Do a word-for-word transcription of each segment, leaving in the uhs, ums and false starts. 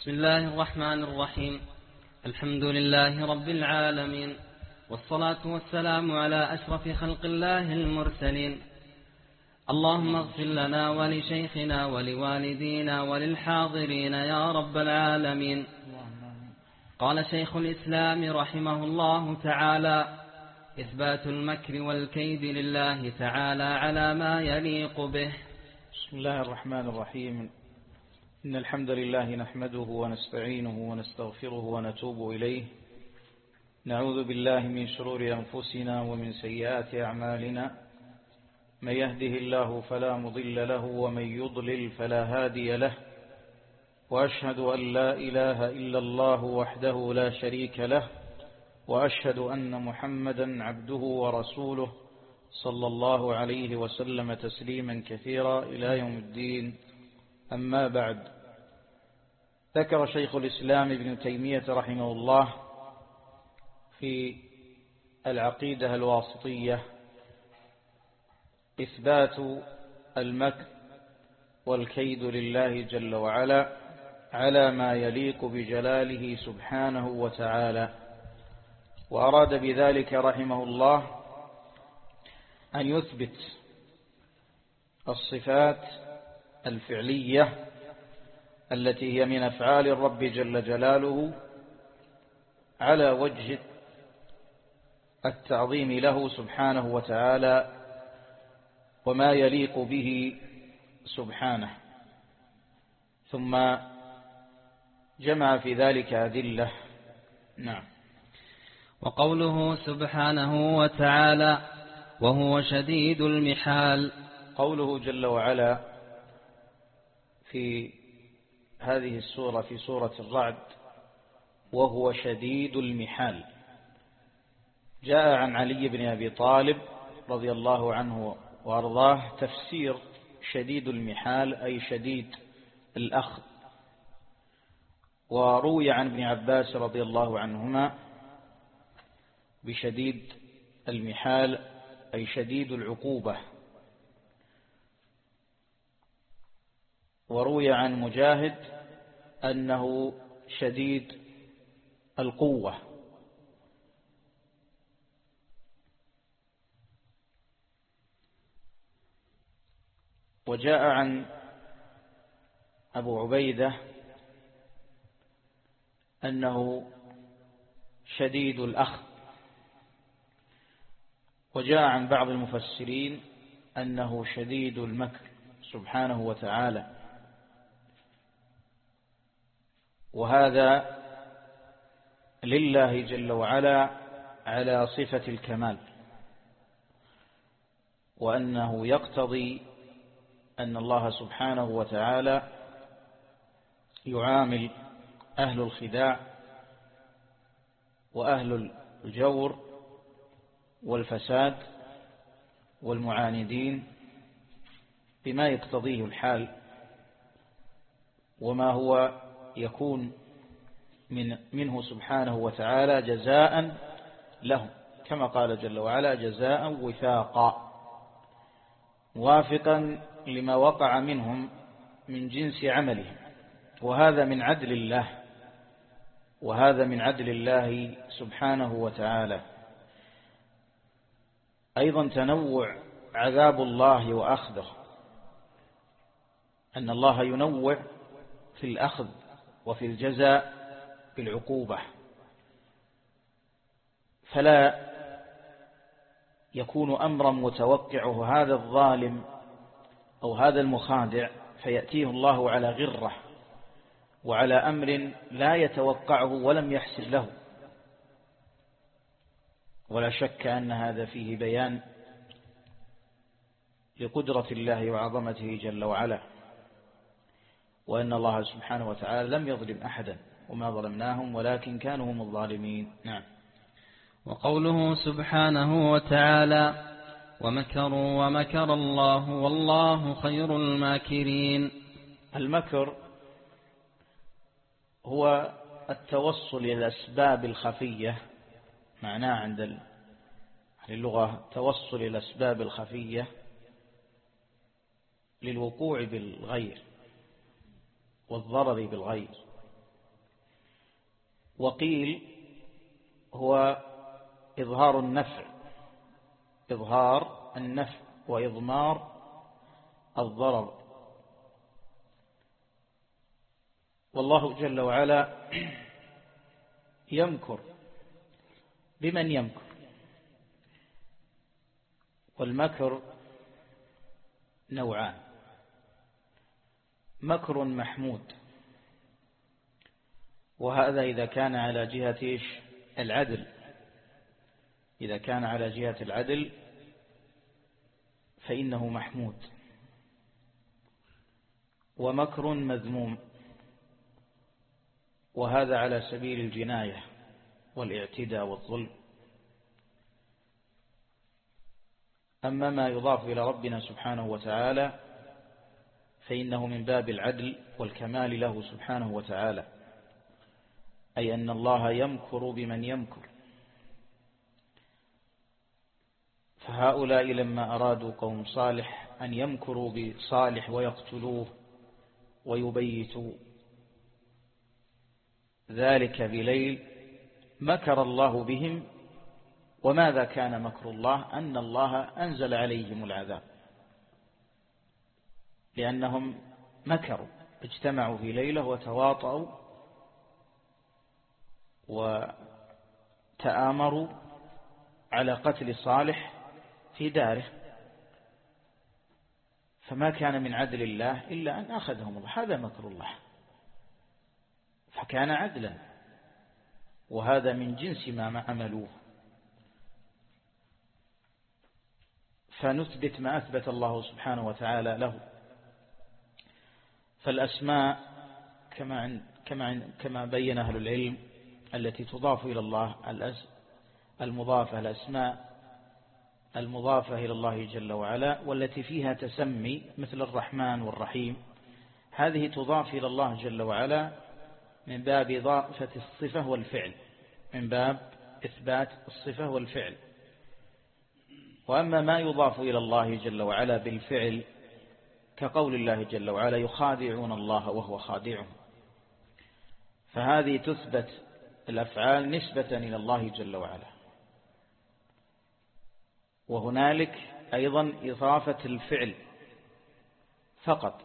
بسم الله الرحمن الرحيم. الحمد لله رب العالمين، والصلاة والسلام على أشرف خلق الله المرسلين. اللهم اغفر لنا ولشيخنا ولوالدينا وللحاضرين يا رب العالمين. قال شيخ الإسلام رحمه الله تعالى: إثبات المكر والكيد لله تعالى على ما يليق به. بسم الله الرحمن الرحيم. إن الحمد لله نحمده ونستعينه ونستغفره ونتوب إليه. نعوذ بالله من شرور أنفسنا ومن سيئات أعمالنا. من يهده الله فلا مضل له ومن يضلل فلا هادي له، وأشهد أن لا إله إلا الله وحده لا شريك له، وأشهد أن محمدا عبده ورسوله صلى الله عليه وسلم تسليما كثيرا إلى يوم الدين. أما بعد، ذكر شيخ الإسلام ابن تيمية رحمه الله في العقيدة الواسطية إثبات المكر والكيد لله جل وعلا على ما يليق بجلاله سبحانه وتعالى. وأراد بذلك رحمه الله أن يثبت الصفات الفعلية التي هي من أفعال الرب جل جلاله على وجه التعظيم له سبحانه وتعالى وما يليق به سبحانه، ثم جمع في ذلك أدلة. نعم. وقوله سبحانه وتعالى: وهو شديد المحال. قوله جل وعلا في هذه السورة في سورة الرعد: وهو شديد المحال، جاء عن علي بن أبي طالب رضي الله عنه وأرضاه تفسير شديد المحال أي شديد الأخذ. وروي عن ابن عباس رضي الله عنهما بشديد المحال أي شديد العقوبة. وروي عن مجاهد أنه شديد القوة. وجاء عن أبو عبيدة أنه شديد الأخذ. وجاء عن بعض المفسرين أنه شديد المكر سبحانه وتعالى. وهذا لله جل وعلا على صفة الكمال، وأنه يقتضي أن الله سبحانه وتعالى يعامل أهل الخداع وأهل الجور والفساد والمعاندين بما يقتضيه الحال، وما هو يكون من منه سبحانه وتعالى جزاء له، كما قال جل وعلا: جزاء وفاقا، موافقا لما وقع منهم من جنس عملهم. وهذا من عدل الله، وهذا من عدل الله سبحانه وتعالى. أيضا تنوع عذاب الله وأخذه، أن الله ينوع في الأخذ وفي الجزاء بالعقوبة، فلا يكون أمرا متوقعه هذا الظالم أو هذا المخادع فيأتيه الله على غرة وعلى أمر لا يتوقعه ولم يحسب له. ولا شك أن هذا فيه بيان لقدرة الله وعظمته جل وعلا، وأن الله سبحانه وتعالى لم يظلم أحدا وما ظلمناهم ولكن كانوا هم الظالمين. نعم. وقوله سبحانه وتعالى: ومكروا ومكر الله والله خير الماكرين. المكر هو التوصل إلى الأسباب الخفية، معناه عند اللغة توصل إلى الأسباب الخفية للوقوع بالغير والضرر بالغير. وقيل هو إظهار النفع إظهار النفع وإضمار الضرر. والله جل وعلا يمكر بمن يمكر، والمكر نوعان: مكر محمود، وهذا إذا كان على جهة العدل، إذا كان على جهة العدل فإنه محمود. ومكر مذموم، وهذا على سبيل الجناية والاعتداء والظلم. أما ما يضاف إلى ربنا سبحانه وتعالى فإنه من باب العدل والكمال له سبحانه وتعالى، أي أن الله يمكر بمن يمكر. فهؤلاء لما أرادوا قوم صالح أن يمكروا بصالح ويقتلوه ويبيتوا ذلك بليل، مكر الله بهم. وماذا كان مكر الله؟ أن الله أنزل عليهم العذاب، لأنهم مكروا، اجتمعوا في ليلة وتواطؤوا وتآمروا على قتل صالح في داره، فما كان من عدل الله إلا أن أخذهم الله. هذا مكر الله، فكان عدلا، وهذا من جنس ما عملوه. فنثبت ما أثبت الله سبحانه وتعالى له. فالأسماء كما كما كما بين أهل العلم التي تضاف إلى الله، المضافة الأسماء المضافة إلى الله جل وعلا والتي فيها تسمي مثل الرحمن والرحيم، هذه تضاف إلى الله جل وعلا من باب إضافة الصفة والفعل، من باب إثبات الصفة والفعل. وأما ما يضاف إلى الله جل وعلا بالفعل كقول الله جل وعلا يخادعون الله وهو خادعهم، فهذه تثبت الأفعال نسبة إلى الله جل وعلا. وهنالك أيضا إضافة الفعل فقط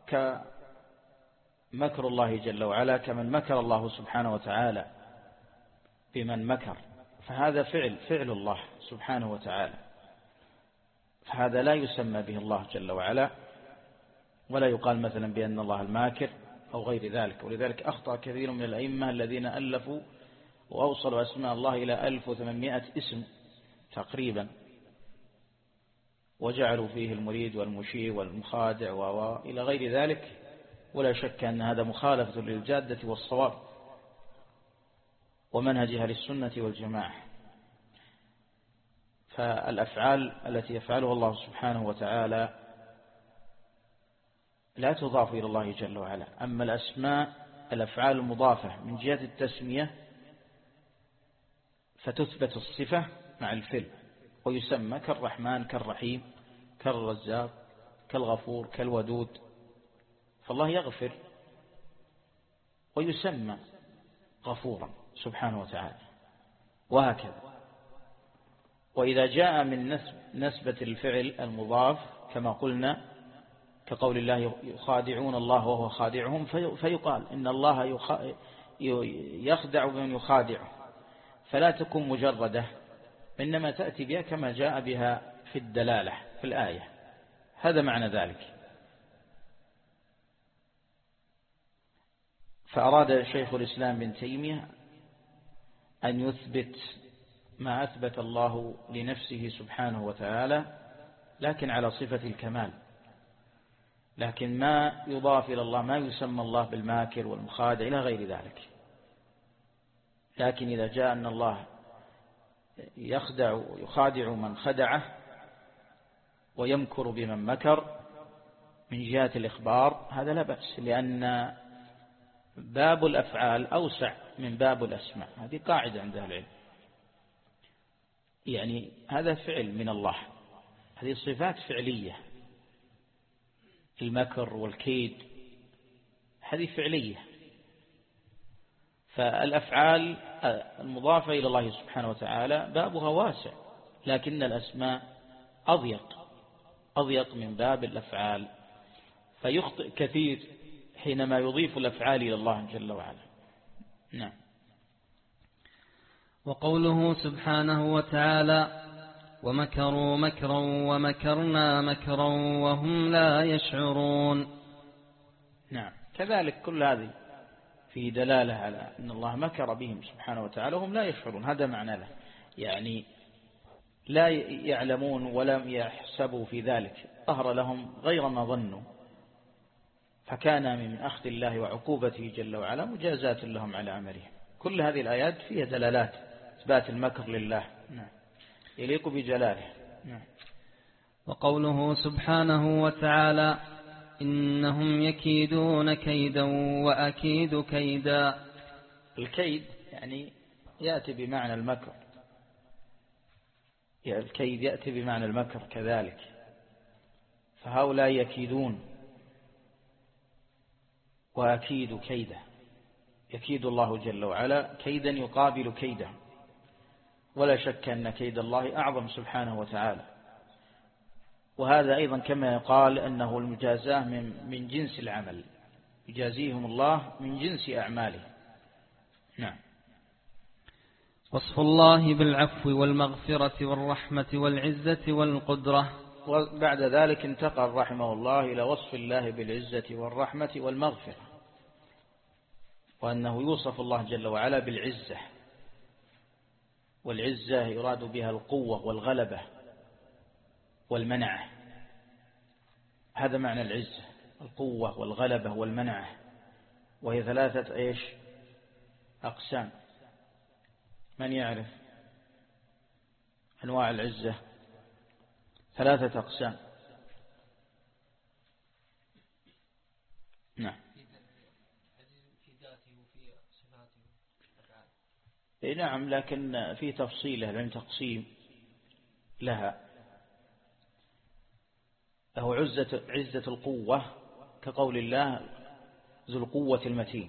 كمكر الله جل وعلا، كمن مكر الله سبحانه وتعالى بمن مكر، فهذا فعل فعل الله سبحانه وتعالى، فهذا لا يسمى به الله جل وعلا، ولا يقال مثلا بأن الله الماكر أو غير ذلك. ولذلك أخطأ كثير من الأئمة الذين ألفوا وأوصلوا أسماء الله إلى ألف وثمانمائة اسم تقريبا، وجعلوا فيه المريد والمشير والمخادع وإلى غير ذلك، ولا شك أن هذا مخالفة للجادة والصواب ومنهج أهل السنة والجماعة. فالأفعال التي يفعلها الله سبحانه وتعالى لا تضاف إلى الله جل وعلا. أما الأسماء الأفعال المضافة من جهة التسمية فتثبت الصفة مع الفعل، ويسمى كالرحمن كالرحيم كالرزاق كالغفور كالودود، فالله يغفر ويسمى غفورا سبحانه وتعالى، وهكذا. وإذا جاء من نسبة الفعل المضاف كما قلنا كقول الله يخادعون الله وهو خادعهم، فيقال إن الله يخدع بمن يخادعه، فلا تكون مجردة، إنما تأتي بها كما جاء بها في الدلالة في الآية. هذا معنى ذلك. فأراد شيخ الإسلام بن تيمية أن يثبت ما أثبت الله لنفسه سبحانه وتعالى، لكن على صفة الكمال، لكن ما يضاف إلى الله ما يسمى الله بالماكر والمخادع إلى غير ذلك. لكن إذا جاء أن الله يخدع ويخادع من خدعه ويمكر بمن مكر من جهة الإخبار، هذا لا بأس، لأن باب الأفعال أوسع من باب الأسماء. هذه قاعدة عند أهل العلم، يعني هذا فعل من الله، هذه صفات فعلية، المكر والكيد هذه فعلية، فالأفعال المضافة إلى الله سبحانه وتعالى بابها واسع، لكن الأسماء أضيق أضيق من باب الأفعال، فيخطئ كثير حينما يضيف الأفعال إلى الله جل وعلا. نعم. وقوله سبحانه وتعالى ومكروا مكرا ومكرنا مكرا وهم لا يشعرون. نعم، كذلك كل هذه في دلالة على أن الله مكر بهم سبحانه وتعالى وهم لا يشعرون. هذا معنى له، يعني لا يعلمون ولم يحسبوا في ذلك، ظهر لهم غير ما ظنوا، فكان من أخذ الله وعقوبته جل وعلا مجازات لهم على عملهم. كل هذه الآيات فيها دلالات إثبات المكر لله. نعم. يليق بجلاله. نعم. وقوله سبحانه وتعالى إنهم يكيدون كيدا وأكيد كيدا. الكيد يعني يأتي بمعنى المكر، يعني الكيد يأتي بمعنى المكر كذلك، فهؤلاء يكيدون وأكيد كيدا. يكيد الله جل وعلا كيدا يقابل كيدا، ولا شك أن كيد الله أعظم سبحانه وتعالى. وهذا أيضا كما يقال أنه المجازاة من من جنس العمل، يجازيهم الله من جنس أعماله. نعم. وصف الله بالعفو والمغفرة والرحمة والعزة والقدرة. وبعد ذلك انتقل رحمه الله إلى وصف الله بالعزة والرحمة والمغفرة، وأنه يوصف الله جل وعلا بالعزة، والعزة يراد بها القوة والغلبة والمنعة. هذا معنى العزة، القوة والغلبة والمنعة، وهي ثلاثة إيش أقسام. من يعرف أنواع العزة؟ ثلاثة أقسام. نعم. إيه نعم، لكن في تفصيله لم تقسيم لها. له عزة عزة القوة كقول الله ذو القوة المتين،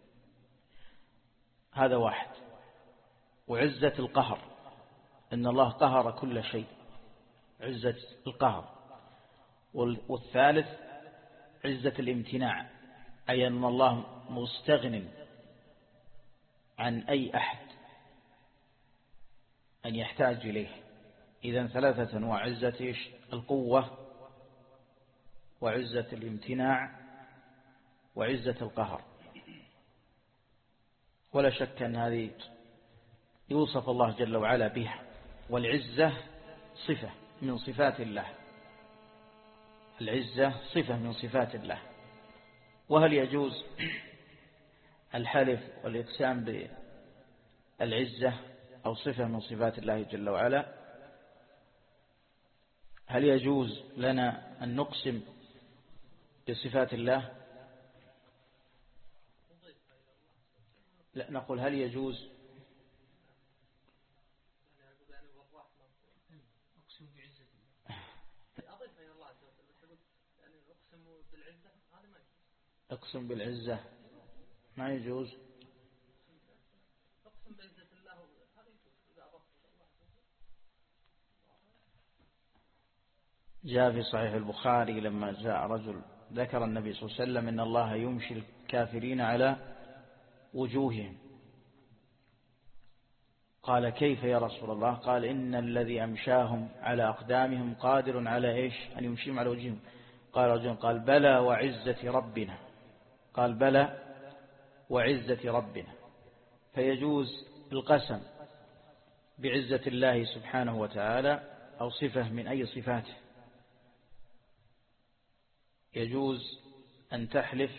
هذا واحد. وعزة القهر، إن الله قهر كل شيء، عزة القهر. والثالث عزة الامتناع، أي أن الله مستغن عن أي أحد أن يحتاج إليه. إذن ثلاثة أنواع: عزة القوة، وعزة الامتناع، وعزة القهر. ولا شك أن هذه يوصف الله جل وعلا بها. والعزة صفة من صفات الله، العزة صفة من صفات الله. وهل يجوز الحلف والإقسام بالعزة أو صفة من صفات الله جل وعلا؟ هل يجوز لنا أن نقسم بصفات الله؟ لا، نقول هل يجوز اقسم بالعزة؟ ما يجوز. جاء في صحيح البخاري لما جاء رجل ذكر النبي صلى الله عليه وسلم إن الله يمشي الكافرين على وجوههم، قال كيف يا رسول الله؟ قال إن الذي أمشاهم على أقدامهم قادر على إيش أن يمشيهم على وجوههم. قال رجل قال بلى وعزة ربنا، قال بلى وعزة ربنا. فيجوز القسم بعزة الله سبحانه وتعالى أو صفة من أي صفاته. يجوز أن تحلف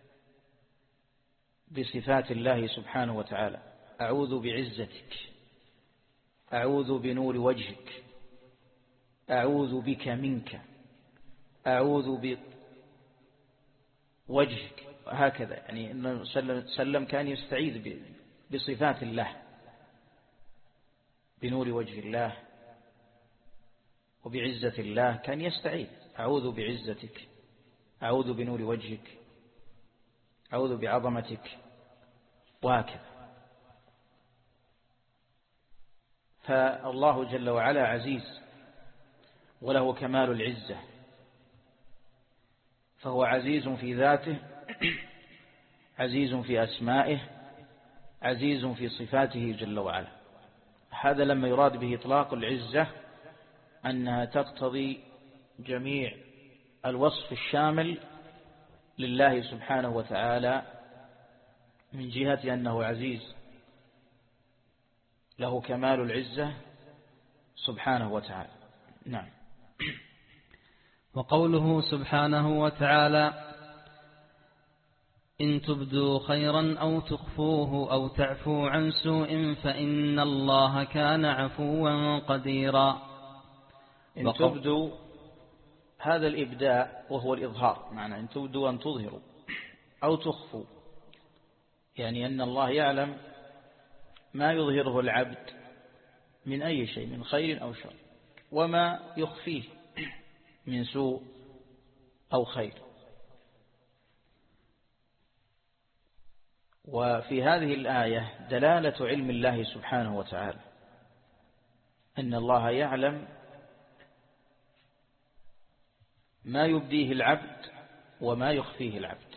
بصفات الله سبحانه وتعالى: أعوذ بعزتك، أعوذ بنور وجهك، أعوذ بك منك، أعوذ بوجهك، هكذا. يعني النبي صلى الله عليه وسلم كان يستعيذ بصفات الله، بنور وجه الله وبعزة الله، كان يستعيذ: أعوذ بعزتك، أعوذ بنور وجهك، أعوذ بعظمتك. وهكذا. فالله جل وعلا عزيز وله كمال العزة، فهو عزيز في ذاته، عزيز في أسمائه، عزيز في صفاته جل وعلا. هذا لما يراد به إطلاق العزة أنها تقتضي جميع الوصف الشامل لله سبحانه وتعالى من جهة أنه عزيز له كمال العزة سبحانه وتعالى. نعم. وقوله سبحانه وتعالى: إن تبدوا خيرا أو تخفوه أو تعفو عن سوء فإن الله كان عفوا قديرا. إن تبدوا، هذا الإبداء وهو الإظهار، معنى إن تبدوا أن تظهروا، أو تخفوا، يعني أن الله يعلم ما يظهره العبد من أي شيء من خير أو شر، وما يخفيه من سوء أو خير. وفي هذه الآية دلالة علم الله سبحانه وتعالى، أن الله يعلم ما يبديه العبد وما يخفيه العبد.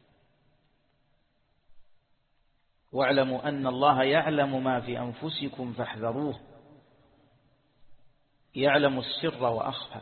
واعلموا أن الله يعلم ما في أنفسكم فاحذروه، يعلم السر وأخفى.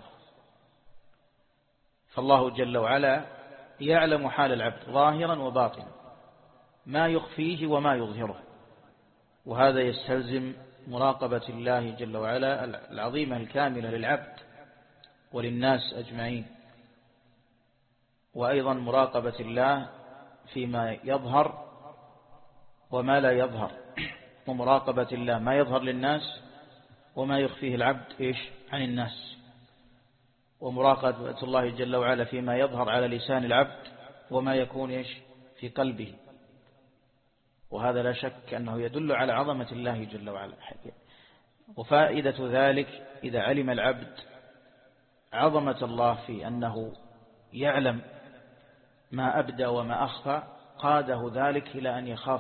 فالله جل وعلا يعلم حال العبد ظاهرا وباطنا، ما يخفيه وما يظهره، وهذا يستلزم مراقبة الله جل وعلا العظيمة الكاملة للعبد وللناس أجمعين، وأيضا مراقبة الله فيما يظهر وما لا يظهر، ومراقبة الله ما يظهر للناس وما يخفيه العبد إيش عن الناس، ومراقبة الله جل وعلا فيما يظهر على لسان العبد وما يكون إيش في قلبه. وهذا لا شك أنه يدل على عظمة الله جل وعلا. وفائدة ذلك إذا علم العبد عظمة الله في أنه يعلم ما أبدى وما أخفى، قاده ذلك إلى أن يخاف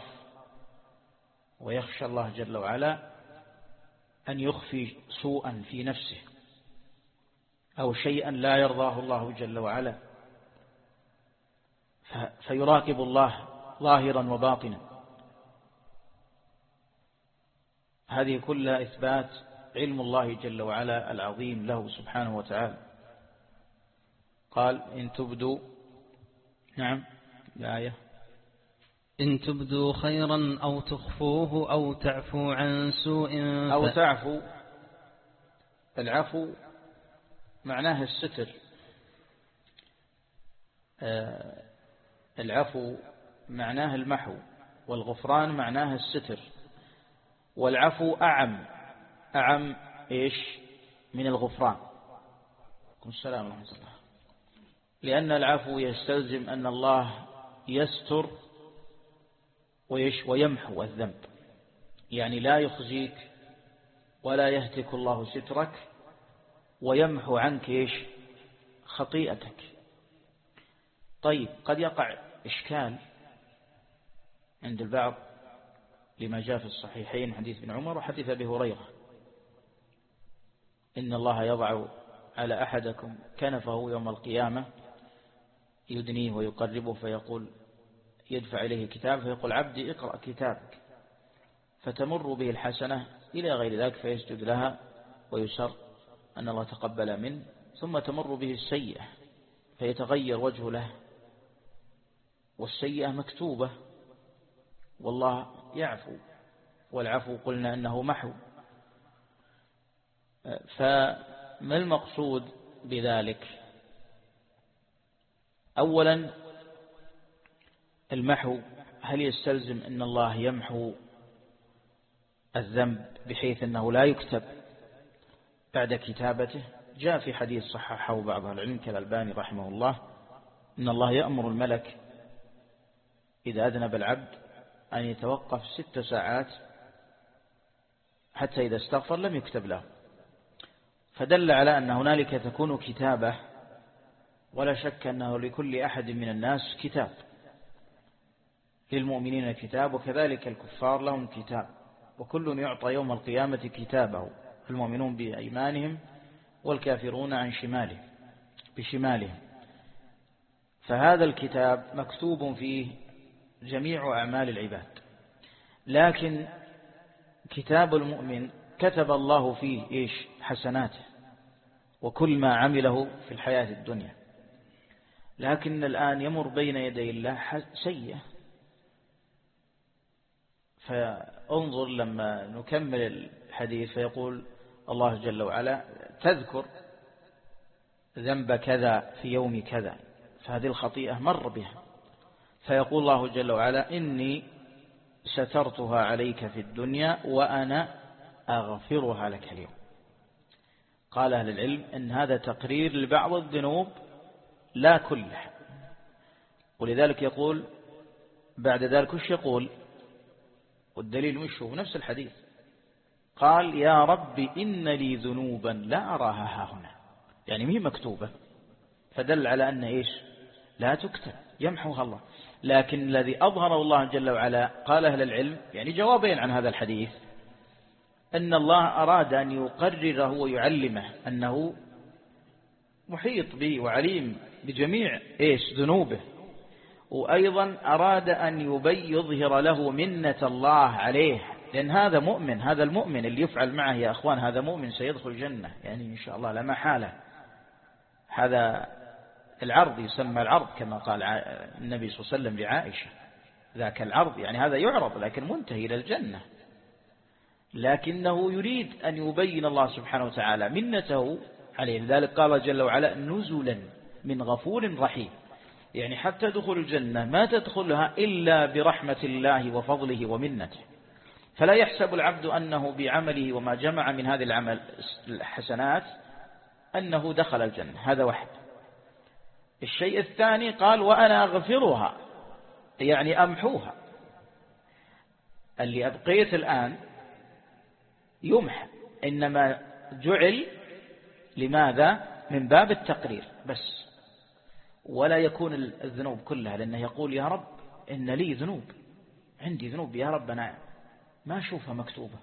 ويخشى الله جل وعلا أن يخفي سوءا في نفسه أو شيئا لا يرضاه الله جل وعلا، فيراقب الله ظاهرا وباطنا. هذه كلها إثبات علم الله جل وعلا العظيم له سبحانه وتعالى. قال إن تبدوا، نعم الآية، إن تبدوا خيرا أو تخفوه أو تعفو عن سوء ف... أو تعفو. العفو معناه الستر، آه العفو معناه المحو، والغفران معناه الستر. والعفو أعم أعم إيش من الغفران. السلام ورحمة الله. لأن العفو يستلزم أن الله يستر ويش ويمحو الذنب، يعني لا يخزيك ولا يهتك الله سترك، ويمحو عنك إيش خطيئتك. طيب قد يقع إشكال عند البعض لما جاء في الصحيحين حديث ابن عمر وحديث أبي هريرة: إن الله يضع على أحدكم كنفه يوم القيامة يدنيه ويقربه فيقول، يدفع إليه كتاب فيقول: عبدي اقرأ كتابك، فتمر به الحسنة إلى غير ذلك فيسجد لها ويسر أن الله تقبل منه، ثم تمر به السيئة فيتغير وجه له، والسيئة مكتوبة والله يعفو، والعفو قلنا أنه محو. فما المقصود بذلك؟ أولا المحو هل يستلزم أن الله يمحو الذنب بحيث أنه لا يكتب بعد كتابته؟ جاء في حديث صححه بعض العلم كالألباني رحمه الله إن الله يأمر الملك إذا أذنب العبد أن يتوقف ست ساعات حتى إذا استغفر لم يكتب له، فدل على أن هنالك تكون كتابة، ولا شك أنه لكل أحد من الناس كتاب، للمؤمنين كتاب وكذلك الكفار لهم كتاب، وكل يعطى يوم القيامة كتابه، المؤمنون بأيمانهم والكافرون عن شمالهم بشمالهم. فهذا الكتاب مكتوب فيه جميع أعمال العباد، لكن كتاب المؤمن كتب الله فيه إيش؟ حسناته وكل ما عمله في الحياة الدنيا، لكن الآن يمر بين يدي الله سيئة. فانظر لما نكمل الحديث فيقول الله جل وعلا تذكر ذنب كذا في يوم كذا، فهذه الخطيئة مر بها، فيقول الله جل وعلا إني سترتها عليك في الدنيا وأنا أغفرها لك اليوم. قال أهل العلم إن هذا تقرير لبعض الذنوب لا كلها، ولذلك يقول بعد ذلك وش يقول؟ والدليل مش هو نفس الحديث، قال يا رب إن لي ذنوبا لا أراها ها هنا، يعني مهي مكتوبة، فدل على أن إيش؟ لا تكتب، يمحوها الله. لكن الذي أظهره الله جل وعلا قال أهل العلم يعني جوابين عن هذا الحديث، أن الله أراد أن يقرره ويعلمه أنه محيط به وعليم بجميع إيش؟ ذنوبه، وأيضا أراد أن يبي يظهر له منة الله عليه، لأن هذا مؤمن، هذا المؤمن اللي يفعل معه يا أخوان هذا مؤمن سيدخل الجنة يعني إن شاء الله لا محالة. هذا العرض يسمى العرض كما قال النبي صلى الله عليه وسلم لعائشة، ذاك العرض يعني هذا يعرض لكن منتهي إلى الجنة، لكنه يريد أن يبين الله سبحانه وتعالى منته عليه. لذلك قال جل وعلا نزلا من غفور رحيم، يعني حتى دخول الجنة ما تدخلها إلا برحمة الله وفضله ومنته. فلا يحسب العبد أنه بعمله وما جمع من هذه العمل الحسنات أنه دخل الجنة، هذا واحد. الشيء الثاني قال وأنا أغفرها، يعني أمحوها، اللي أبقيت الآن يمحى، إنما جعل لماذا؟ من باب التقرير بس، ولا يكون الذنوب كلها، لأنه يقول يا رب إن لي ذنوب، عندي ذنوب يا رب أنا ما أشوفها مكتوبة.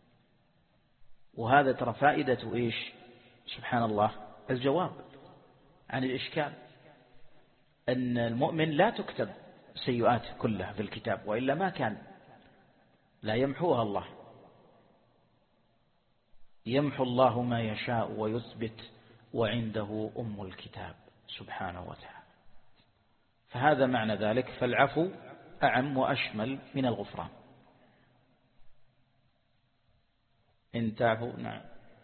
وهذا ترى فائدة إيش؟ سبحان الله الجواب عن الإشكال، أن المؤمن لا تكتب سيئاته كلها في الكتاب، وإلا ما كان لا يمحوها الله، يمحو الله ما يشاء ويثبت وعنده أم الكتاب سبحانه وتعالى. فهذا معنى ذلك، فالعفو أعم وأشمل من الغفران. إن تعفو نعم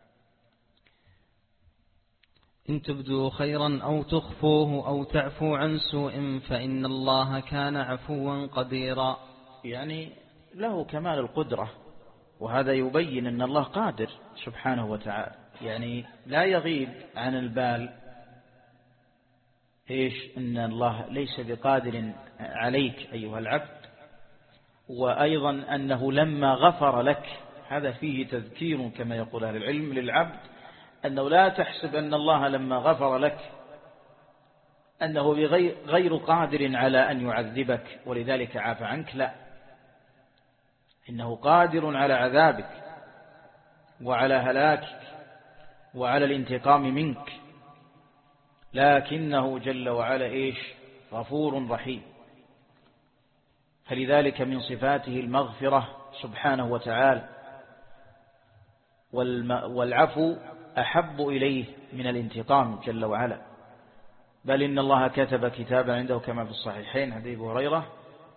إن تبدوا خيرا أو تخفوه أو تعفو عن سوء فإن الله كان عفوا قديرا، يعني له كمال القدرة، وهذا يبين أن الله قادر سبحانه وتعالى، يعني لا يغيب عن البال إيش؟ أن الله ليس بقادر عليك أيها العبد، وأيضا أنه لما غفر لك، هذا فيه تذكير كما يقول أهل العلم للعبد، أنه لا تحسب أن الله لما غفر لك أنه غير قادر على أن يعذبك ولذلك عافى عنك، لا، إنه قادر على عذابك وعلى هلاكك وعلى الانتقام منك، لكنه جل وعلا إيش؟ غفور رحيم. فلذلك من صفاته المغفرة سبحانه وتعالى، والعفو أحب إليه من الانتقام جل وعلا. بل إن الله كتب كتابا عنده كما في الصحيحين حديث أبي هريرة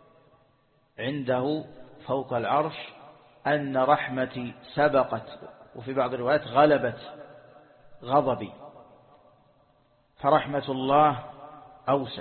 عنده فوق العرش أن رحمتي سبقت، وفي بعض الروايات غلبت غضبي، فرحمة الله أوسع.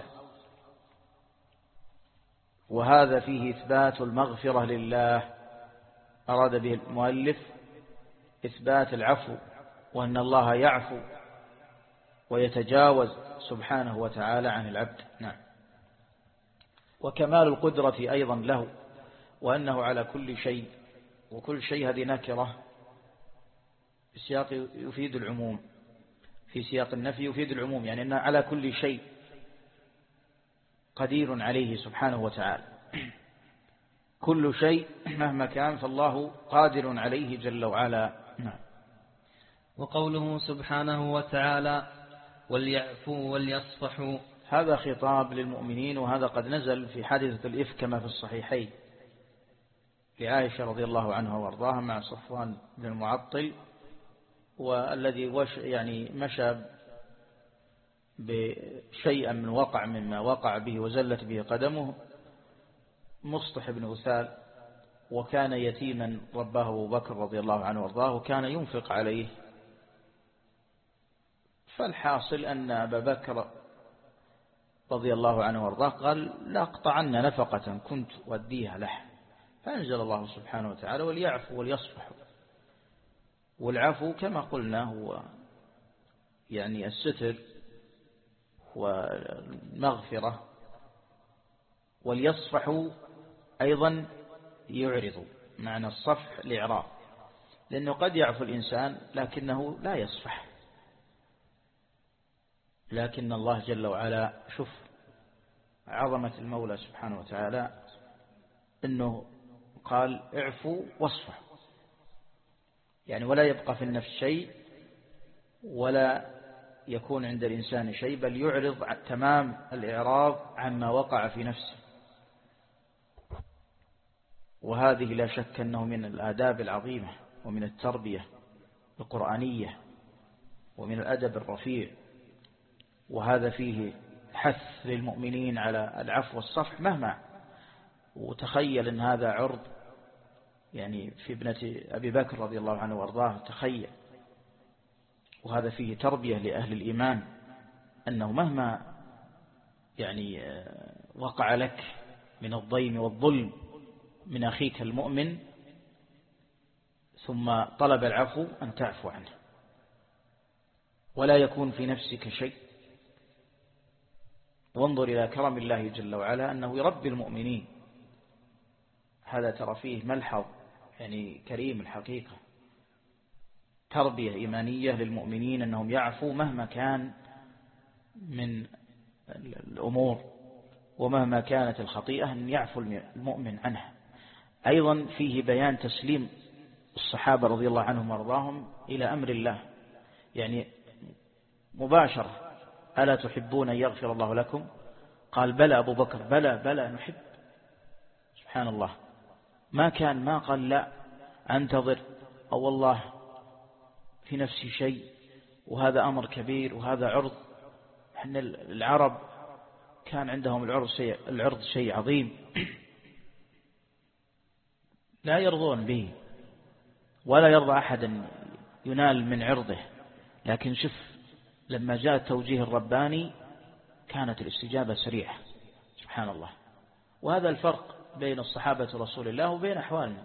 وهذا فيه إثبات المغفرة لله، أراد به المؤلف إثبات العفو، وأن الله يعفو ويتجاوز سبحانه وتعالى عن العبد. نعم. وكمال القدرة أيضا له، وأنه على كل شيء، وكل شيء هذه نكرة في سياق يفيد العموم، في سياق النفي يفيد العموم، يعني أنه على كل شيء قدير عليه سبحانه وتعالى. كل شيء مهما كان فالله قادر عليه جل وعلا. نعم. وقوله سبحانه وتعالى وليعفوا وليصفحوا، هذا خطاب للمؤمنين، وهذا قد نزل في حادثة الإفك كما في الصحيحين لعائشة رضي الله عنها وارضاها مع صفوان بن المعطل، والذي وش يعني مشى بشيئا من وقع مما وقع به وزلت به قدمه مصطح بن أثال، وكان يتيما رباه أبو بكر رضي الله عنه وارضاه وكان ينفق عليه. فالحاصل أن أبا بكر رضي الله عنه وارضاه قال لا أقطعن نفقة كنت أوديها له، فأنزل الله سبحانه وتعالى وليعفوا وليصفحوا. والعفو كما قلنا هو يعني الستر والمغفرة، وليصفحوا أيضا يعرضوا، معنى الصفح الإعراض، لأنه قد يعفو الإنسان لكنه لا يصفح. لكن الله جل وعلا شوف عظمة المولى سبحانه وتعالى أنه قال اعفوا واصفحوا، يعني ولا يبقى في النفس شيء ولا يكون عند الإنسان شيء، بل يعرض تمام الإعراض عما وقع في نفسه. وهذه لا شك أنه من الآداب العظيمة ومن التربية القرآنية ومن الأدب الرفيع، وهذا فيه حث للمؤمنين على العفو والصفح مهما. وتخيل أن هذا عرض يعني في ابنة أبي بكر رضي الله عنه وارضاه، تخيل. وهذا فيه تربية لأهل الإيمان أنه مهما يعني وقع لك من الضيم والظلم من أخيك المؤمن ثم طلب العفو أن تعفو عنه ولا يكون في نفسك شيء. وانظر إلى كرم الله جل وعلا أنه يربي المؤمنين، هذا ترى فيه ملحظ يعني كريم الحقيقة، تربية إيمانية للمؤمنين أنهم يعفوا مهما كان من الأمور ومهما كانت الخطيئة، أن يعفو المؤمن عنها. أيضا فيه بيان تسليم الصحابة رضي الله عنهم وارضاهم إلى أمر الله، يعني مباشرة ألا تحبون أن يغفر الله لكم؟ قال بلى أبو بكر، بلى بلى نحب. سبحان الله، ما كان ما قال لا أنتظر أو والله في نفسي شيء وهذا أمر كبير وهذا عرض. إحنا العرب كان عندهم العرض شيء, العرض شيء عظيم لا يرضون به ولا يرضى أحد أن ينال من عرضه. لكن شوف لما جاء التوجيه الرباني كانت الاستجابة سريعة. سبحان الله. وهذا الفرق بين الصحابة رسول الله وبين أحوالنا،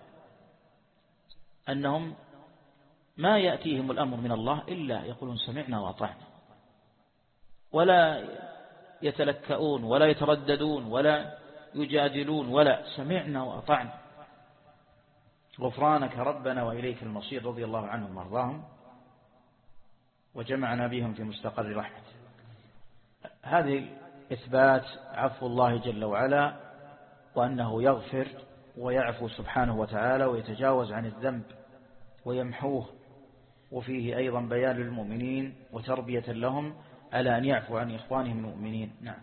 أنهم ما يأتيهم الأمر من الله إلا يقولون سمعنا وأطعنا، ولا يتلكؤون ولا يترددون ولا يجادلون، ولا سمعنا وأطعنا غفرانك ربنا وإليك المصير رضي الله عنهم وارضاهم وجمعنا بهم في مستقر رحمته. هذه إثبات عفو الله جل وعلا، وأنه يغفر ويعفو سبحانه وتعالى ويتجاوز عن الذنب ويمحوه. وفيه أيضا بيان للمؤمنين وتربية لهم على أن يعفو عن إخوانهم المؤمنين. نعم.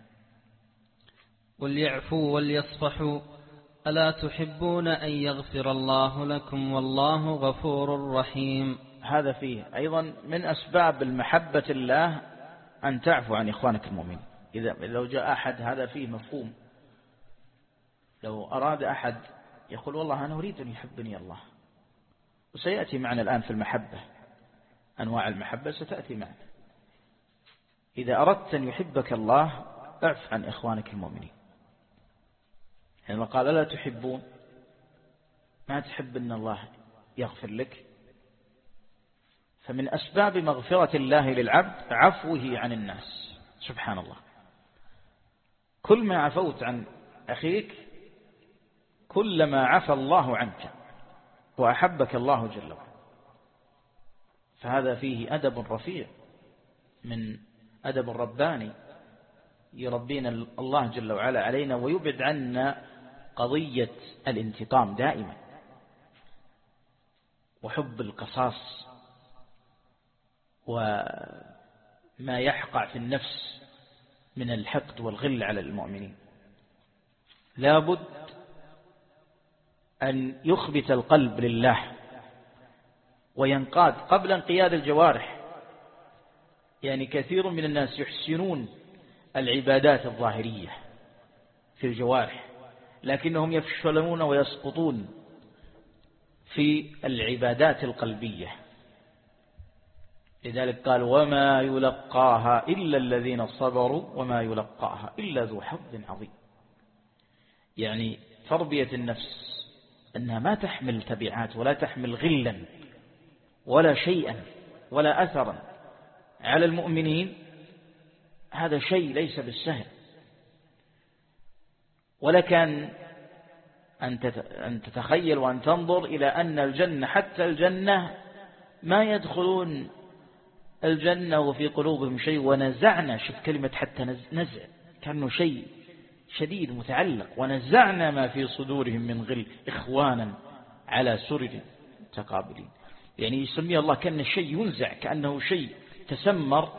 وليعفوا وليصفحوا ألا تحبون أن يغفر الله لكم والله غفور رحيم. هذا فيه أيضا من أسباب المحبة الله أن تعفو عن إخوانك المؤمنين. إذا لو جاء أحد هذا فيه مفهوم، لو أراد أحد يقول والله أنا أريد أن يحبني الله، وسيأتي معنا الآن في المحبة أنواع المحبة ستأتي معنا. إذا أردت أن يحبك الله اعف عن إخوانك المؤمنين. يعني قال لا تحبون، ما تحب أن الله يغفر لك. فمن أسباب مغفرة الله للعبد عفوه عن الناس. سبحان الله. كل ما عفوت عن أخيك كلما عفى الله عنك وأحبك الله جل وعلا. فهذا فيه أدب رفيع من أدب رباني يربينا الله جل وعلا علينا ويبعد عنا قضية الانتقام دائما وحب القصاص وما يحقع في النفس من الحقد والغل على المؤمنين، لابد أن يخبت القلب لله وينقاد قبل انقياد الجوارح. يعني كثير من الناس يحسنون العبادات الظاهرية في الجوارح، لكنهم يفشلون ويسقطون في العبادات القلبية. لذلك قال وما يلقاها إلا الذين صبروا وما يلقاها إلا ذو حظ عظيم. يعني تربية النفس أنها ما تحمل تبعات ولا تحمل غلا ولا شيئا ولا أثرا على المؤمنين، هذا شيء ليس بالسهل. ولك أن تتخيل وأن تنظر إلى أن الجنة، حتى الجنة ما يدخلون الجنة وفي قلوبهم شيء، ونزعنا، شوف كلمة حتى نزع، كأنه شيء شديد متعلق، ونزعنا ما في صدورهم من غل إخوانا على سرر متقابلين. يعني يسميه الله كأن الشيء ينزع، كأنه شيء تسمر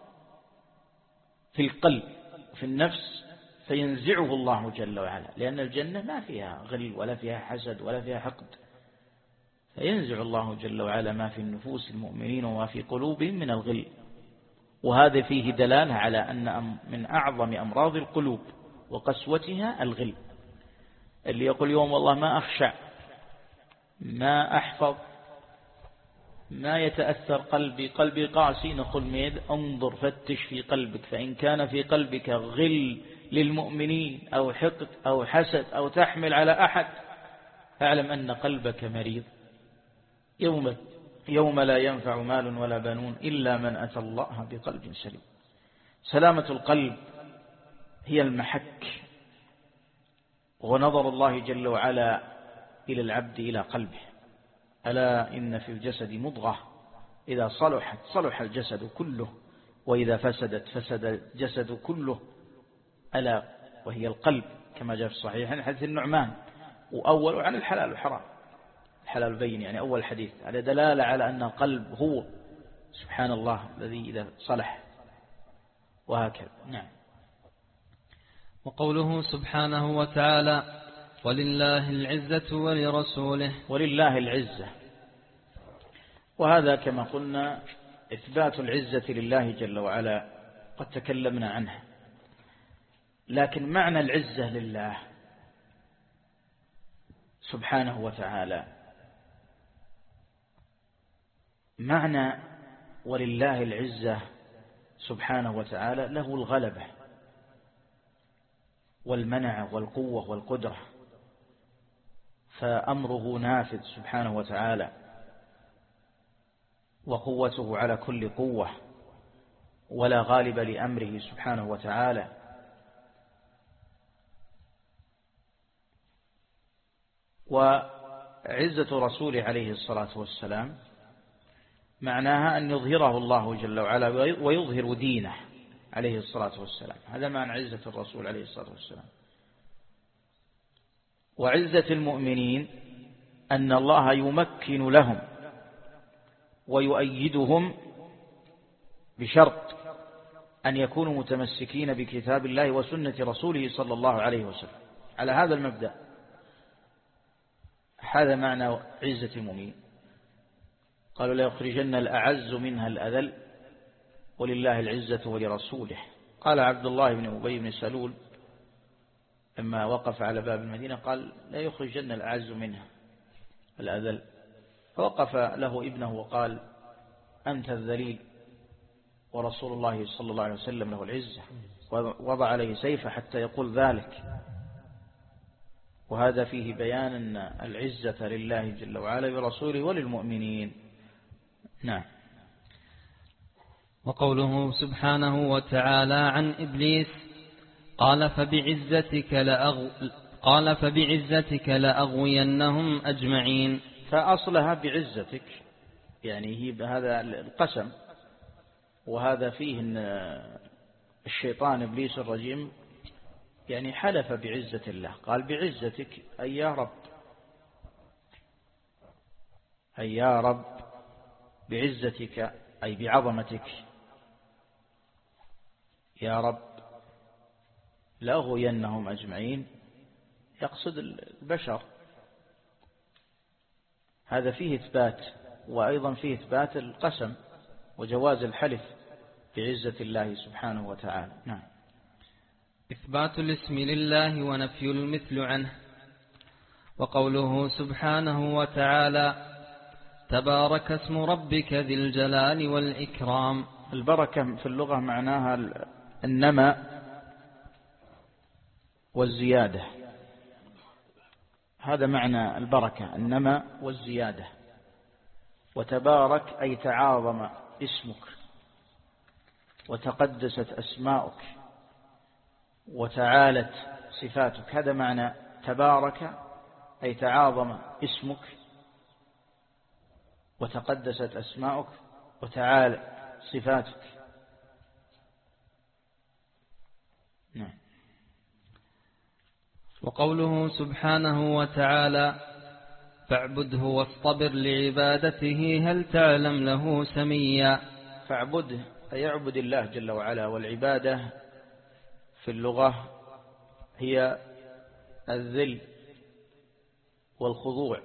في القلب وفي النفس فينزعه الله جل وعلا، لأن الجنة ما فيها غل ولا فيها حسد ولا فيها حقد، فينزع الله جل وعلا ما في النفوس المؤمنين وما في قلوبهم من الغل. وهذا فيه دلالة على أن من أعظم أمراض القلوب وقسوتها الغل. اللي يقول يوم والله ما أخشع، ما أحفظ، ما يتأثر قلبي، قلبي قاسي، نقول ميد انظر فتش في قلبك، فإن كان في قلبك غل للمؤمنين أو حقد أو حسد أو تحمل على أحد، فاعلم أن قلبك مريض. يوم يوم لا ينفع مال ولا بنون إلا من أتى الله بقلب سليم. سلامة القلب هي المحك، ونظر الله جل وعلا إلى العبد إلى قلبه. ألا إن في الجسد مضغة إذا صلحت صلح الجسد كله وإذا فسدت فسد الجسد كله، ألا وهي القلب، كما جاء في الصحيح عن حديث النعمان، وأول عن الحلال والحرام، الحلال بين، يعني أول حديث على دلالة على أن القلب هو سبحان الله الذي إذا صلح، وهكذا. نعم. وقوله سبحانه وتعالى ولله العزة ولرسوله، ولله العزة، وهذا كما قلنا إثبات العزة لله جل وعلا، قد تكلمنا عنها. لكن معنى العزة لله سبحانه وتعالى، معنى ولله العزة سبحانه وتعالى له الغلبة والمنع والقوة والقدرة، فأمره نافذ سبحانه وتعالى، وقوته على كل قوة، ولا غالب لأمره سبحانه وتعالى. وعزة رسوله عليه الصلاة والسلام معناها أن يظهره الله جل وعلا ويظهر دينه عليه الصلاة والسلام، هذا معنى عزة الرسول عليه الصلاة والسلام. وعزة المؤمنين أن الله يمكن لهم ويؤيدهم بشرط أن يكونوا متمسكين بكتاب الله وسنة رسوله صلى الله عليه وسلم على هذا المبدأ. هذا معنى عزة المؤمنين. قالوا لا يخرجن الأعز منها الأذل ولله العزة ولرسوله. قال عبد الله بن أبي بن سلول لما وقف على باب المدينة قال لا يخرجن الأعز منها الأذل، فوقف له ابنه وقال أنت الذليل ورسول الله صلى الله عليه وسلم له العزة، وضع عليه سيفه حتى يقول ذلك. وهذا فيه بيان أن العزة لله جل وعلا برسوله وللمؤمنين. نعم. وقوله سبحانه وتعالى عن إبليس قال فبعزتك لأغو قال فبعزتك لأغوينهم أجمعين. فأصلها بعزتك، يعني هي بهذا القسم، وهذا فيه أن الشيطان إبليس الرجيم يعني حلف بعزة الله، قال بعزتك أي يا رب، أي يا رب بعزتك أي بعظمتك يا رب لأغوينهم أجمعين، يقصد البشر. هذا فيه إثبات، وأيضا فيه إثبات القسم وجواز الحلف بعزة الله سبحانه وتعالى. نعم. إثبات الاسم لله ونفي المثل عنه. وقوله سبحانه وتعالى تبارك اسم ربك ذي الجلال والإكرام. البركة في اللغة معناها النماء والزيادة، هذا معنى البركة، النماء والزيادة. وتبارك أي تعاظم اسمك وتقدست أسماؤك وتعالت صفاتك، هذا معنى تبارك أي تعاظم اسمك وتقدست أسماؤك وتعالى صفاتك. نعم. وقوله سبحانه وتعالى فاعبده واصطبر لعبادته هل تعلم له سميا. فاعبده أي يعبد الله جل وعلا، والعبادة في اللغة هي الذل والخضوع،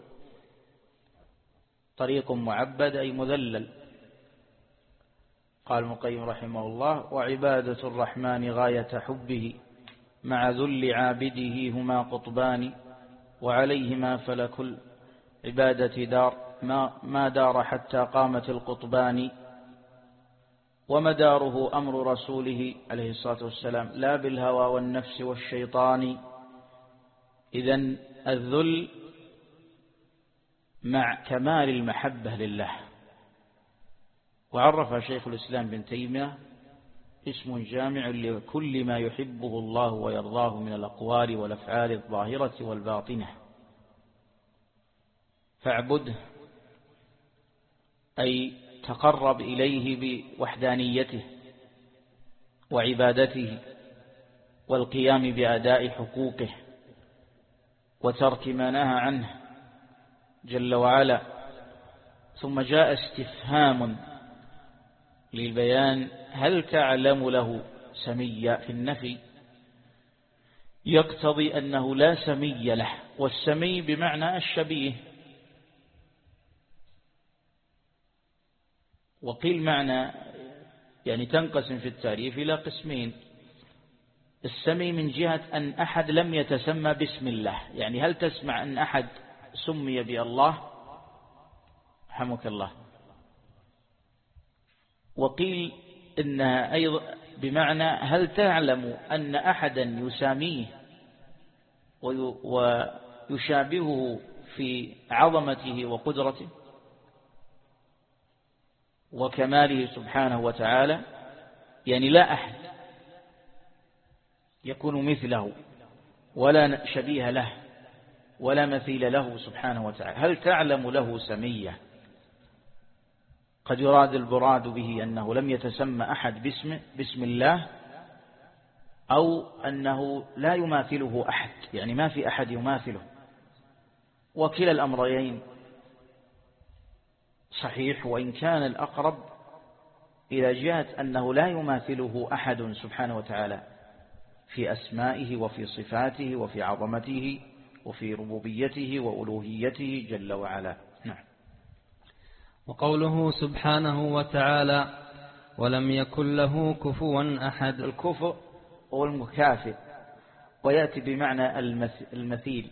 طريق معبد أي مذلل. قال ابن القيم رحمه الله وعبادة الرحمن غاية حبه مع ذل عابده هما قطبان، وعليهما فلكل عبادة دار ما, ما دار حتى قامت القطبان، ومداره أمر رسوله عليه الصلاة والسلام لا بالهوى والنفس والشيطان. إذن الذل مع كمال المحبة لله. وعرف شيخ الإسلام بن تيمية اسم جامع لكل ما يحبه الله ويرضاه من الأقوال والأفعال الظاهرة والباطنة. فاعبده أي تقرب إليه بوحدانيته وعبادته والقيام بأداء حقوقه وترك ما نهى عنه جل وعلا. ثم جاء استفهام للبيان هل تعلم له سميا في النفي، يقتضي أنه لا سمي له، والسمي بمعنى الشبيه. وقيل معنى يعني تنقسم في التعريف إلى قسمين. السمي من جهة أن أحد لم يتسمى باسم الله، يعني هل تسمع أن أحد سمي بالله؟ رحمك الله. وقيل إنها أيضا بمعنى هل تعلم أن أحدا يساميه ويشابهه في عظمته وقدرته وكماله سبحانه وتعالى، يعني لا أحد يكون مثله ولا شبيه له ولا مثيل له سبحانه وتعالى. هل تعلم له سمية؟ قد يراد البراد به أنه لم يتسمى أحد باسم, باسم الله، أو أنه لا يماثله أحد، يعني ما في أحد يماثله. وكلا الأمرين صحيح، وإن كان الأقرب إلى جهة أنه لا يماثله أحد سبحانه وتعالى في أسمائه وفي صفاته وفي عظمته وفي ربوبيته وألوهيته جل وعلا. نعم. وقوله سبحانه وتعالى ولم يكن له كفوا أحد. الكفو هو المكافئ، ويأتي بمعنى المثيل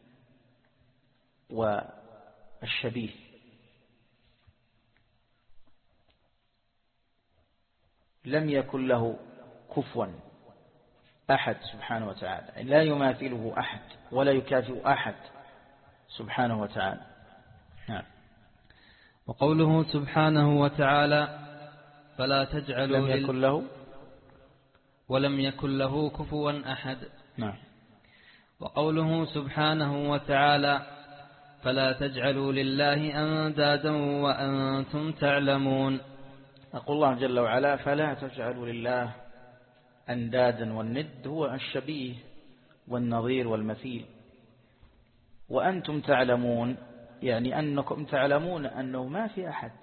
والشبيه. لم يكن له كفوا أحد سبحانه وتعالى، لا يماثله أحد ولا يكافئ أحد سبحانه وتعالى. نعم. وقوله سبحانه وتعالى فلا تجعلوا لم يكن له ولم يكن له كفوا أحد. نعم. وقوله سبحانه وتعالى فلا تجعلوا لله أندادا وأنتم تعلمون. يقول الله جل وعلا فلا تجعلوا لله أندادا، والند هو الشبيه والنظير والمثيل. وأنتم تعلمون يعني أنكم تعلمون أنه ما في أحد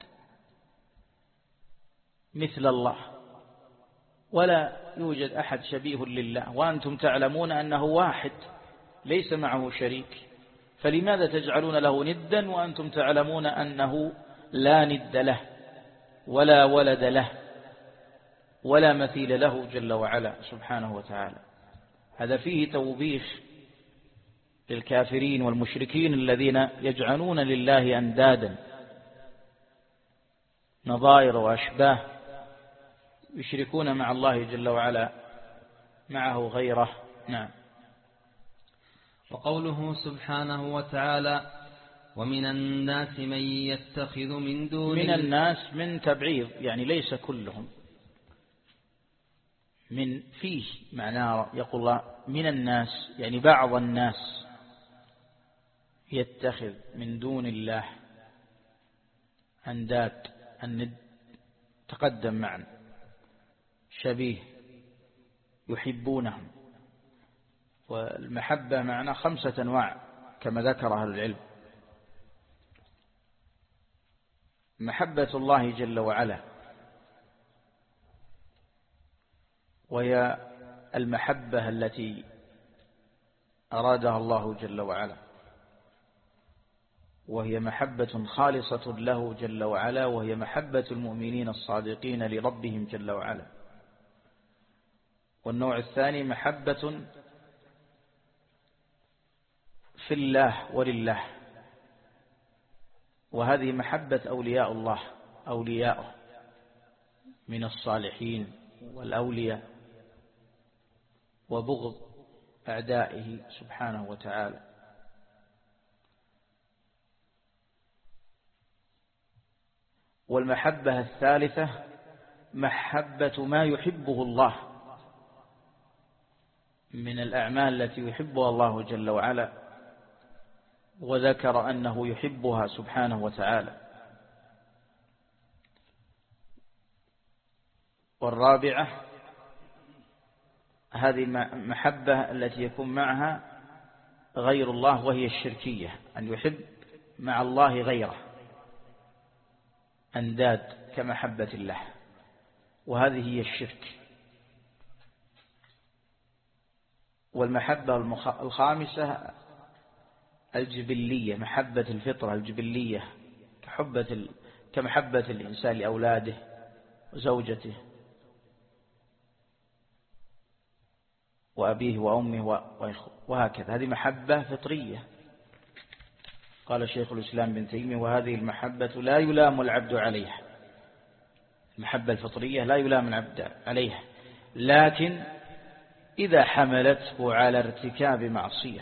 مثل الله ولا يوجد أحد شبيه لله، وأنتم تعلمون أنه واحد ليس معه شريك، فلماذا تجعلون له ندا وأنتم تعلمون أنه لا ند له ولا ولد له ولا مثيل له جل وعلا سبحانه وتعالى؟ هذا فيه توبيخ للكافرين والمشركين الذين يجعلون لله أندادا نظائر وأشباه، يشركون مع الله جل وعلا معه غيره. نعم. وقوله سبحانه وتعالى ومن الناس من يتخذ من دون من الناس من تبعيض يعني ليس كلهم، من فيه معناه يقول الله من الناس يعني بعض الناس يتخذ من دون الله أنداد، الند تقدم معنا شبيه يحبونهم. والمحبة معنا خمسة أنواع كما ذكر أهل العلم: محبة الله جل وعلا، وهي المحبة التي أرادها الله جل وعلا، وهي محبة خالصة له جل وعلا، وهي محبة المؤمنين الصادقين لربهم جل وعلا. والنوع الثاني محبة في الله ولله، وهذه محبة أولياء الله أولياءه من الصالحين والأولياء، وبغض أعدائه سبحانه وتعالى. والمحبة الثالثة محبة ما يحبه الله من الأعمال التي يحبها الله جل وعلا، وذكر أنه يحبها سبحانه وتعالى. والرابعة هذه المحبة التي يكون معها غير الله، وهي الشركية، أن يحب مع الله غيره أنداد كمحبة الله، وهذه هي الشرك. والمحبة الخامسة الجبلية، محبة الفطرة الجبلية كحبة كمحبة الإنسان لأولاده وزوجته وأبيه وأمه وهكذا، هذه محبة فطرية. قال شيخ الإسلام بن تيمية: وهذه المحبة لا يلام العبد عليها، المحبة الفطرية لا يلام العبد عليها، لكن إذا حملته على ارتكاب معصية،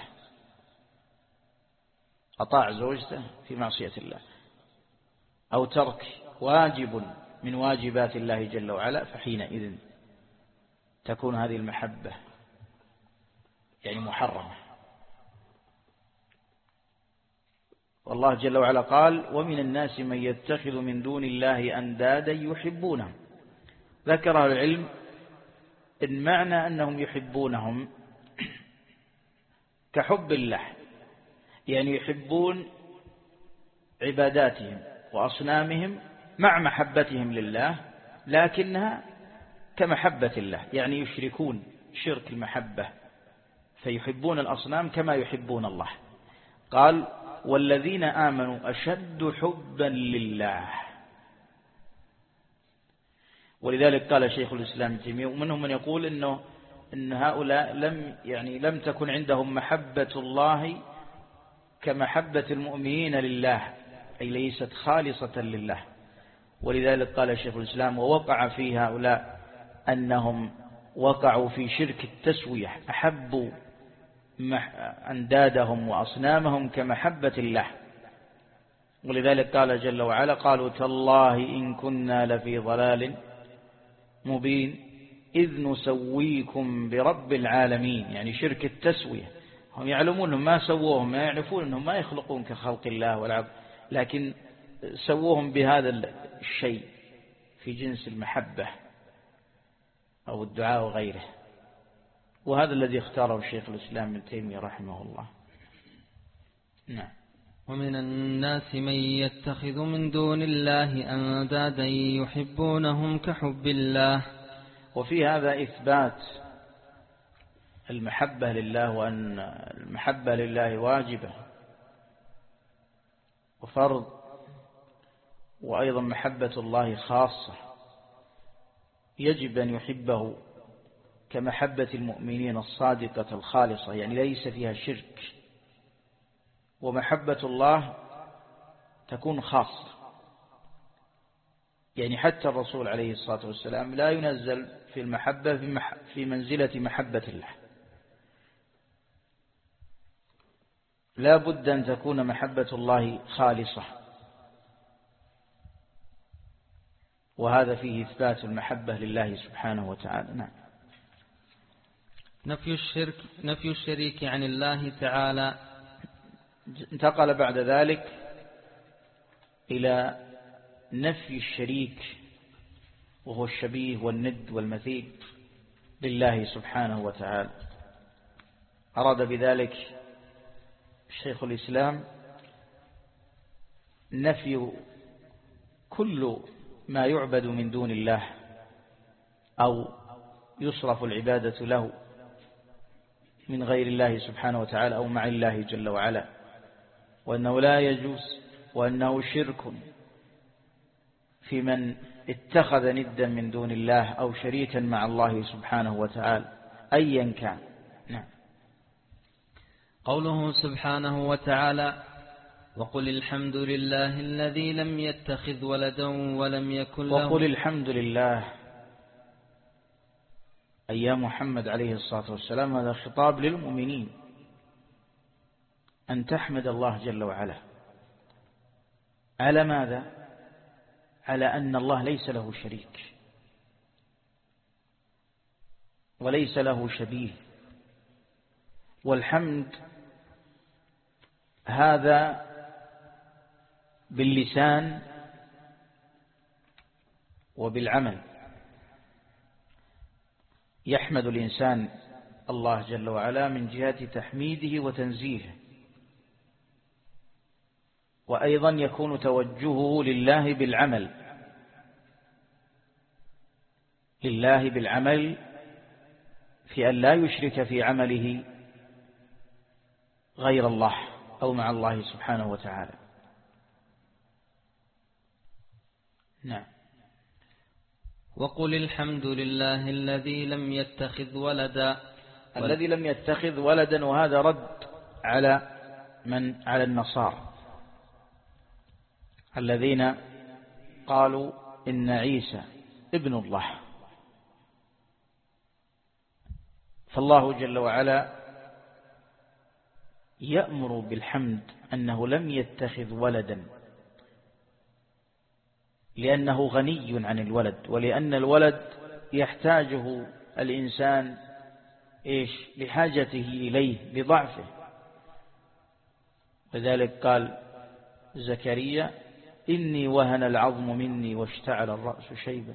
أطاع زوجته في معصية الله أو ترك واجب من واجبات الله جل وعلا، فحينئذ تكون هذه المحبة يعني محرمة. والله جل وعلا قال: ومن الناس من يتخذ من دون الله أندادا يحبونهم. ذكر العلم إن معنى أنهم يحبونهم كحب الله، يعني يحبون عباداتهم وأصنامهم مع محبتهم لله، لكنها كمحبة الله، يعني يشركون شرك المحبة، فيحبون الأصنام كما يحبون الله. قال: والذين آمنوا أشد حبا لله. ولذلك قال شيخ الإسلام ابن تيمية: ومنهم من يقول إنه إن هؤلاء لم يعني لم تكن عندهم محبة الله كمحبة المؤمنين لله، أي ليست خالصة لله. ولذلك قال شيخ الإسلام: ووقع في هؤلاء أنهم وقعوا في شرك التسوية، أحبوا أندادهم وأصنامهم كمحبة الله. ولذلك قال جل وعلا: قالوا تالله إن كنا لفي ضلال مبين إذ نسويكم برب العالمين، يعني شرك التسوية. هم يعلمون أنهم ما سووهم، ما يعرفون أنهم ما يخلقون كخلق الله والعبد، لكن سووهم بهذا الشيء في جنس المحبة أو الدعاء وغيره. وهذا الذي اختاره الشيخ الإسلام ابن تيمية رحمه الله. نعم. ومن الناس من يتخذ من دون الله أندادا يحبونهم كحب الله. وفي هذا إثبات المحبة لله، وأن المحبة لله واجبة وفرض، وأيضا محبة الله خاصة، يجب أن يحبه كمحبة المؤمنين الصادقة الخالصة، يعني ليس فيها شرك. ومحبة الله تكون خاصة، يعني حتى الرسول عليه الصلاة والسلام لا ينزل في المحبة في منزلة محبة الله، لا بد أن تكون محبة الله خالصة، وهذا فيه إثبات المحبة لله سبحانه وتعالى. نعم. نفي الشرك نفي الشريك عن الله تعالى. انتقل بعد ذلك إلى نفي الشريك، وهو الشبيه والند والمثيل لله سبحانه وتعالى. أراد بذلك شيخ الإسلام نفي كل ما يعبد من دون الله أو يصرف العبادة له من غير الله سبحانه وتعالى أو مع الله جل وعلا، وأنه لا يجوز، وأنه شرك في من اتخذ ندا من دون الله أو شريكا مع الله سبحانه وتعالى أيا كان. نعم. قوله سبحانه وتعالى: وقل الحمد لله الذي لم يتخذ ولدا ولم يكن له. وقل الحمد لله، أي يا محمد عليه الصلاة والسلام، هذا خطاب للمؤمنين أن تحمد الله جل وعلا. على ماذا؟ على أن الله ليس له شريك وليس له شبيه، والحمد هذا باللسان وبالعمل. يحمد الإنسان الله جل وعلا من جهة تحميده وتنزيهه، وأيضا يكون توجهه لله بالعمل لله بالعمل في أن لا يشرك في عمله غير الله أو مع الله سبحانه وتعالى. نعم. وقل الحمد لله الذي لم يتخذ ولدا. الذي لم يتخذ ولدا، وهذا رد على من على النصارى الذين قالوا إن عيسى ابن الله. فالله جل وعلا يأمر بالحمد أنه لم يتخذ ولدا، لأنه غني عن الولد، ولأن الولد يحتاجه الإنسان إيش؟ لحاجته إليه لضعفه. لذلك قال زكريا: إني وهن العظم مني واشتعل الرأس شيبا،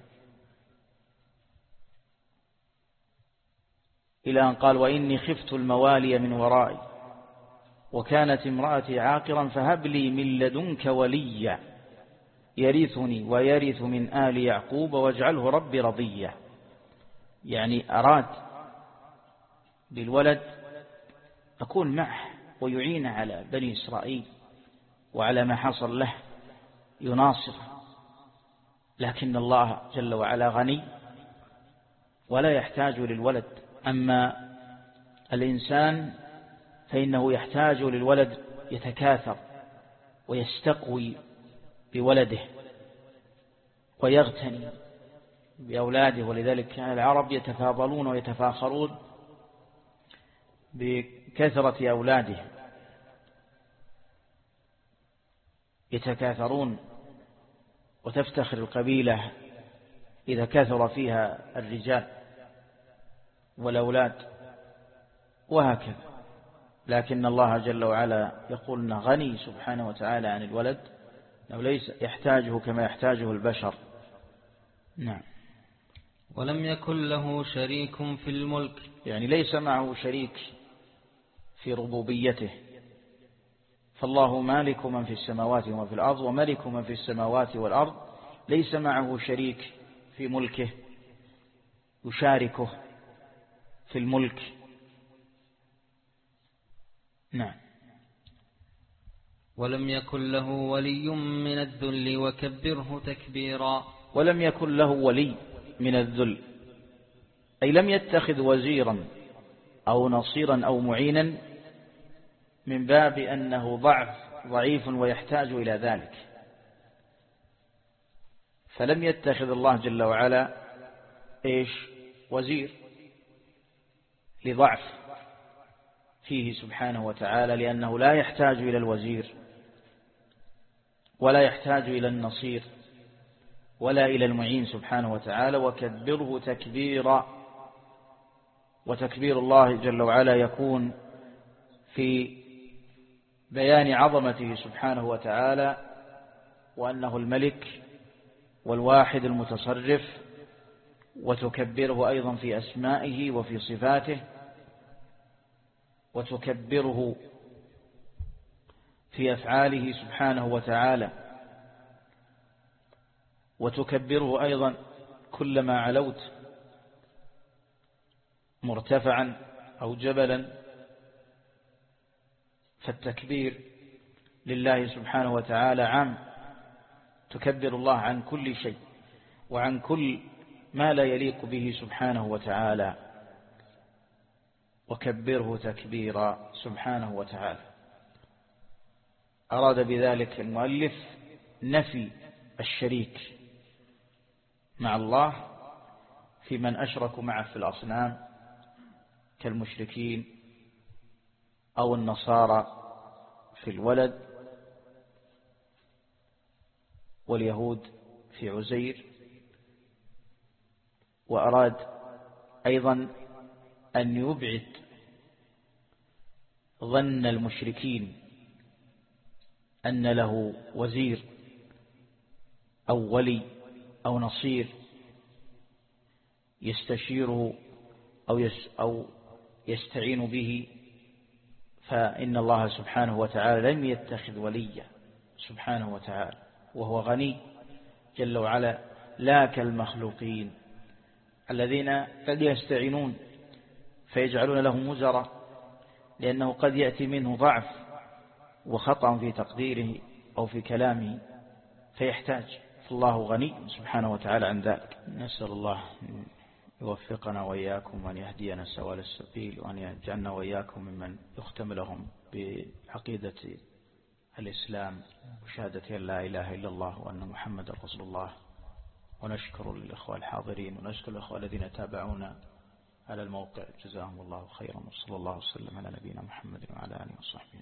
إلى أن قال: وإني خفت الموالي من ورائي وكانت امرأتي عاقرا فهب لي من لدنك وليا يرثني ويرث من آل يعقوب واجعله ربي رضيا. يعني أراد بالولد أكون معه ويعين على بني إسرائيل وعلى ما حصل له يناصر، لكن الله جل وعلا غني ولا يحتاج للولد. أما الإنسان فإنه يحتاج للولد، يتكاثر ويستقوي بولده ويغتني بأولاده. ولذلك كان العرب يتفاضلون ويتفاخرون بكثرة أولاده، يتكاثرون، وتفتخر القبيلة إذا كثر فيها الرجال والأولاد، وهكذا. لكن الله جل وعلا يقولنا غني سبحانه وتعالى عن الولد، أنه ليس يحتاجه كما يحتاجه البشر. نعم. ولم يكن له شريك في الملك، يعني ليس معه شريك في ربوبيته، فالله مالك من في السماوات ومن في الأرض، وملك من في السماوات والأرض، ليس معه شريك في ملكه يشاركه في الملك. نعم. ولم يكن له ولي من الذل وكبره تكبيرا. ولم يكن له ولي من الذل، أي لم يتخذ وزيرا أو نصيرا أو معينا، من باب أنه ضعف ضعيف ويحتاج إلى ذلك، فلم يتخذ الله جل وعلا إيش وزير لضعف فيه سبحانه وتعالى، لأنه لا يحتاج إلى الوزير ولا يحتاج إلى النصير ولا إلى المعين سبحانه وتعالى. وكبره تكبيرا، وتكبير الله جل وعلا يكون في بيان عظمته سبحانه وتعالى، وأنه الملك والواحد المتصرف، وتكبره أيضا في أسمائه وفي صفاته، وتكبره في أفعاله سبحانه وتعالى، وتكبره أيضا كلما علوت مرتفعا أو جبلا، فالتكبير لله سبحانه وتعالى عام، تكبر الله عن كل شيء وعن كل ما لا يليق به سبحانه وتعالى. وكبره تكبيرا سبحانه وتعالى. أراد بذلك المؤلف نفي الشريك مع الله في من أشركوا معه في الأصنام كالمشركين أو النصارى في الولد، واليهود في عزير. وأراد أيضا أن يبعد ظن المشركين أن له وزير أو ولي أو نصير يستشيره أو يس أو يستعين به، فإن الله سبحانه وتعالى لم يتخذ وليا سبحانه وتعالى، وهو غني جل وعلا، لا كالمخلوقين الذين قد يستعينون فيجعلون لهم وزراء، لأنه قد يأتي منه ضعف وخطأ في تقديره أو في كلامه فيحتاج، فالله غني سبحانه وتعالى عن ذلك. نسأل الله يوفقنا وإياكم وأن يهدينا سواء السبيل، وأن يجعلنا وإياكم ممن يختم لهم بعقيدة الإسلام وشهادة أن لا إله إلا الله وأن محمد رسول الله. ونشكر الإخوة الحاضرين، ونشكر الإخوة الذين تابعونا على الموقع، جزاهم الله خيرا، وصلى الله وسلم على نبينا محمد وعلى آله وصحبه.